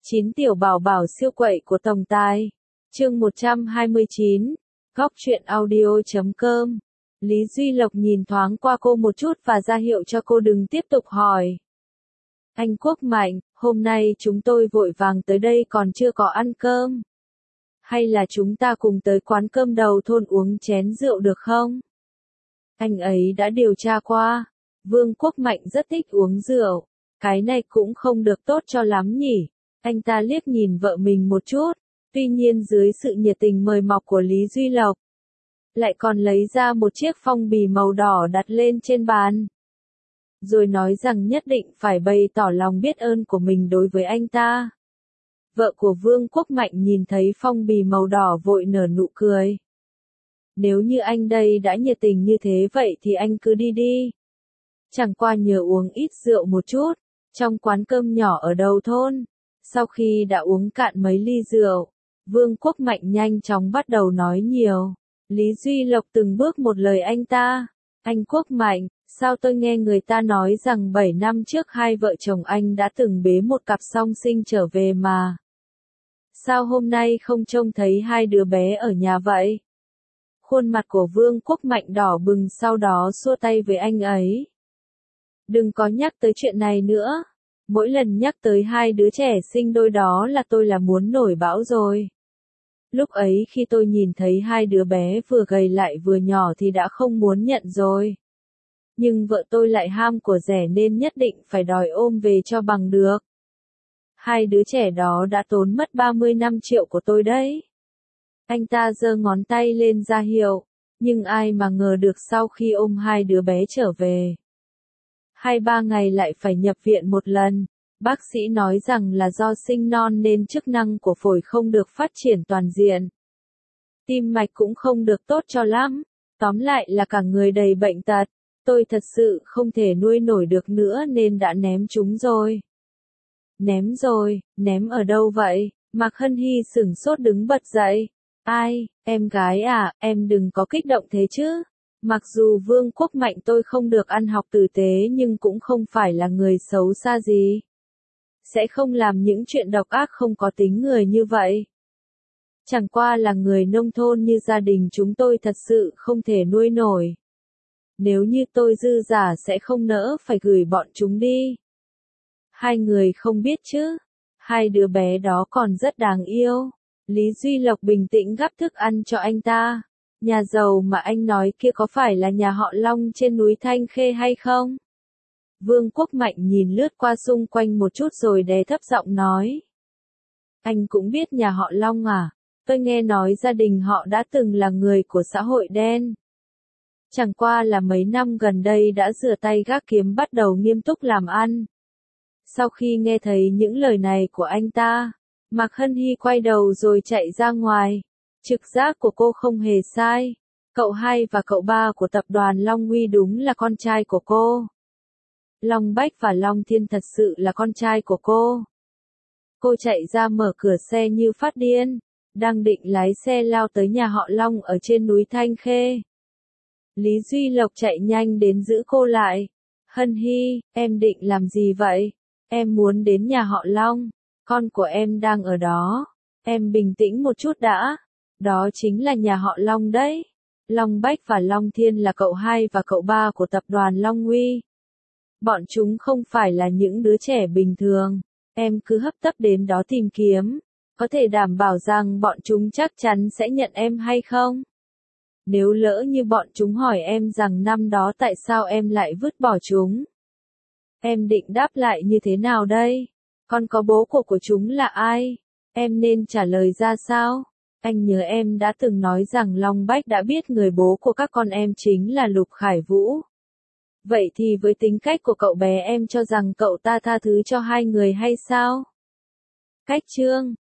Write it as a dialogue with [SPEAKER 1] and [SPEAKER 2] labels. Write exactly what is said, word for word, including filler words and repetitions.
[SPEAKER 1] Chín tiểu bảo bảo siêu quậy của tổng tài. Chương một trăm hai mươi chín. Góc truyện audio chấm com. Lý Duy Lộc nhìn thoáng qua cô một chút và ra hiệu cho cô đừng tiếp tục hỏi. Anh Quốc Mạnh, hôm nay chúng tôi vội vàng tới đây còn chưa có ăn cơm. Hay là chúng ta cùng tới quán cơm đầu thôn uống chén rượu được không? Anh ấy đã điều tra qua. Vương Quốc Mạnh rất thích uống rượu. Cái này cũng không được tốt cho lắm nhỉ. Anh ta liếc nhìn vợ mình một chút. Tuy nhiên dưới sự nhiệt tình mời mọc của Lý Duy Lộc, lại còn lấy ra một chiếc phong bì màu đỏ đặt lên trên bàn. Rồi nói rằng nhất định phải bày tỏ lòng biết ơn của mình đối với anh ta. Vợ của Vương Quốc Mạnh nhìn thấy phong bì màu đỏ vội nở nụ cười. Nếu như anh đây đã nhiệt tình như thế vậy thì anh cứ đi đi. Chẳng qua nhờ uống ít rượu một chút, trong quán cơm nhỏ ở đầu thôn. Sau khi đã uống cạn mấy ly rượu, Vương Quốc Mạnh nhanh chóng bắt đầu nói nhiều. Lý Duy Lộc từng bước một lời anh ta. Anh Quốc Mạnh, sao tôi nghe người ta nói rằng bảy năm trước hai vợ chồng anh đã từng bế một cặp song sinh trở về mà. Sao hôm nay không trông thấy hai đứa bé ở nhà vậy? Khuôn mặt của Vương Quốc Mạnh đỏ bừng, sau đó xua tay với anh ấy. Đừng có nhắc tới chuyện này nữa. Mỗi lần nhắc tới hai đứa trẻ sinh đôi đó là tôi là muốn nổi bão rồi. Lúc ấy khi tôi nhìn thấy hai đứa bé vừa gầy lại vừa nhỏ thì đã không muốn nhận rồi. Nhưng vợ tôi lại ham của rẻ nên nhất định phải đòi ôm về cho bằng được. Hai đứa trẻ đó đã tốn mất ba mươi lăm triệu của tôi đấy. Anh ta giơ ngón tay lên ra hiệu, nhưng ai mà ngờ được sau khi ôm hai đứa bé trở về, hai ba ngày lại phải nhập viện một lần. Bác sĩ nói rằng là do sinh non nên chức năng của phổi không được phát triển toàn diện. Tim mạch cũng không được tốt cho lắm. Tóm lại là cả người đầy bệnh tật. Tôi thật sự không thể nuôi nổi được nữa nên đã ném chúng rồi. Ném rồi, ném ở đâu vậy? Mạc Hân Hy sửng sốt đứng bật dậy. Ai, em gái à, em đừng có kích động thế chứ. Mặc dù Vương Quốc Mạnh tôi không được ăn học tử tế nhưng cũng không phải là người xấu xa gì. Sẽ không làm những chuyện độc ác không có tính người như vậy. Chẳng qua là người nông thôn như gia đình chúng tôi thật sự không thể nuôi nổi. Nếu như tôi dư giả sẽ không nỡ phải gửi bọn chúng đi. Hai người không biết chứ. Hai đứa bé đó còn rất đáng yêu. Lý Duy Lộc bình tĩnh gắp thức ăn cho anh ta. Nhà giàu mà anh nói kia có phải là nhà họ Long trên núi Thanh Khê hay không? Vương Quốc Mạnh nhìn lướt qua xung quanh một chút rồi đè thấp giọng nói. Anh cũng biết nhà họ Long à? Tôi nghe nói gia đình họ đã từng là người của xã hội đen. Chẳng qua là mấy năm gần đây đã rửa tay gác kiếm bắt đầu nghiêm túc làm ăn. Sau khi nghe thấy những lời này của anh ta, Mạc Hân Hy quay đầu rồi chạy ra ngoài. Trực giác của cô không hề sai. Cậu hai và cậu ba của tập đoàn Long Uy đúng là con trai của cô. Long Bách và Long Thiên thật sự là con trai của cô. Cô chạy ra mở cửa xe như phát điên, đang định lái xe lao tới nhà họ Long ở trên núi Thanh Khê. Lý Duy Lộc chạy nhanh đến giữ cô lại. Hân Hy, em định làm gì vậy? Em muốn đến nhà họ Long. Con của em đang ở đó. Em bình tĩnh một chút đã. Đó chính là nhà họ Long đấy. Long Bách và Long Thiên là cậu hai và cậu ba của tập đoàn Long Uy. Bọn chúng không phải là những đứa trẻ bình thường. Em cứ hấp tấp đến đó tìm kiếm. Có thể đảm bảo rằng bọn chúng chắc chắn sẽ nhận em hay không? Nếu lỡ như bọn chúng hỏi em rằng năm đó tại sao em lại vứt bỏ chúng, em định đáp lại như thế nào đây? Con có bố của của chúng là ai? Em nên trả lời ra sao? Anh nhớ em đã từng nói rằng Long Bách đã biết người bố của các con em chính là Lục Khải Vũ. Vậy thì với tính cách của cậu bé em cho rằng cậu ta tha thứ cho hai người hay sao? Cách chương